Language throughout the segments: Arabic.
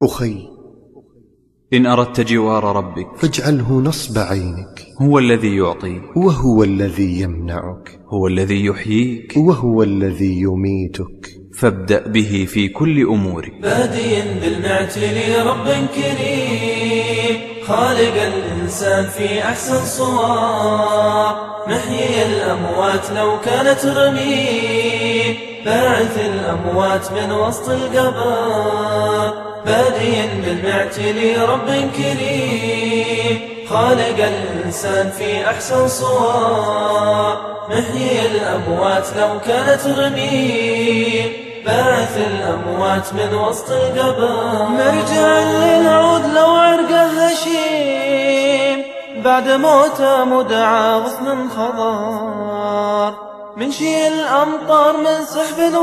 أخي، إن أردت جوار ربك فاجعله نصب عينك. هو الذي يعطيك وهو الذي يمنعك، هو الذي يحييك وهو الذي يميتك. فابدأ به في كل أمورك. باديا بالمعتل رب كريم، خالق الإنسان في أحسن صور، محيي الأموات لو كانت رميم، باعث الأموات من وسط القبر. باديا بالمعتل رب كريم، خالق الإنسان في أحسن صور، محيي الأموات لو كانت رميم، باعث الأموات من وسط القبر. مرجع للعود لو عرقه هشيم، بعد موته مدعى غصن خضار، منشي الأمطار من سحب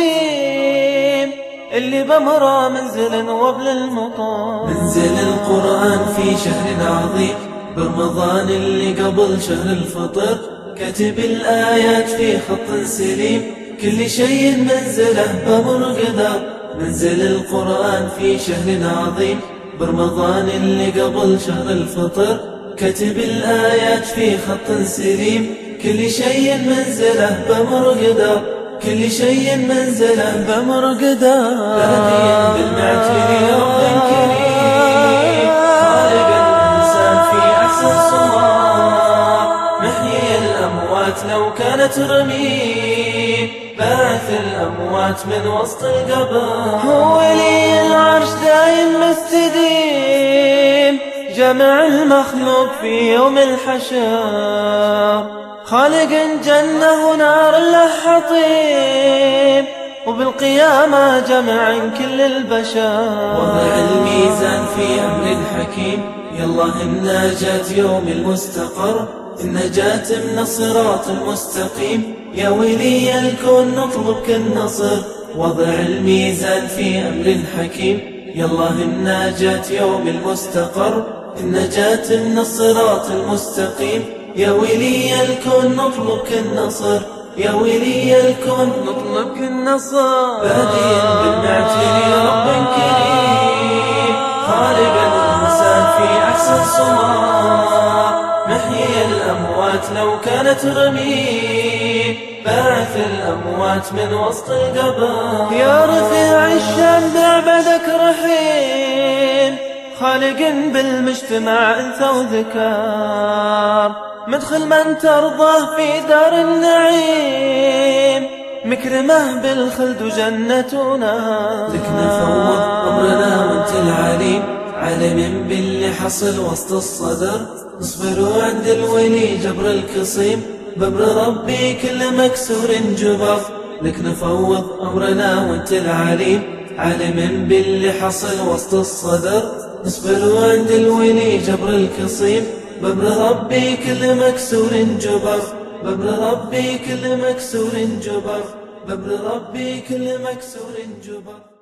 وديم، اللي بمره منزل وبل المطار. منزل القرآن في شهر عظيم برمضان اللي قبل شهر الفطر، كتب الآيات في خط سليم، كل شيء منزله بأمر قدر. منزل القرآن في شهر عظيم برمضان اللي قبل شهر الفطر، كتب الآيات في خط سليم، كل شيء منزله بأمر قدر، كل شيء منزله بأمر قدر. باديا بالمعتل رب كريم، خالق الإنسان في أحسن صور، محيي الأموات لو كانت رميم، باعث الأموات من وسط القبر. هو ولي العرش دايم مستديم، جمع المخلوق في يوم الحشر، خالق جنة ونار له حطيم، وبالقيامة جمع كل البشر. وضع الميزان في أمر حكيم، يالله النجاة يوم المستقر، النجاة من الصراط المستقيم، يا ولي الكون نطلبك النصر. وضع الميزان في أمر حكيم، يالله النجاة يوم المستقر، النجاة من الصراط المستقيم، يا ولي الكون نطلبك النصر، يا ولي الكون نطلبك النصر. باديا بالمعتل رب كريم، خالق الإنسان في أحسن صور، محيي الأموات لو كانت رميم، باعث الأموات من وسط القبر. يا رفيع الشان بعبدك رحيم، خالق بالمجتمع أنثى وذكر، مدخل من ترضاه في دار النعيم، مكرمه بالخلد وجنة نار. لك نفوض أمرنا وانت العليم، عالم باللي حصل وسط الصدر، اصبروا عند الولي جبر القصيم، بأمر ربي كل مكسور جبر. لك نفوض أمرنا وانت العليم، عالم باللي حصل وسط الصدر، اصبروا عند الولي جبر القصيم، بأمر ربي كل مكسور جبر، بأمر ربي كل مكسور جبر، بأمر ربي كل مكسور جبر.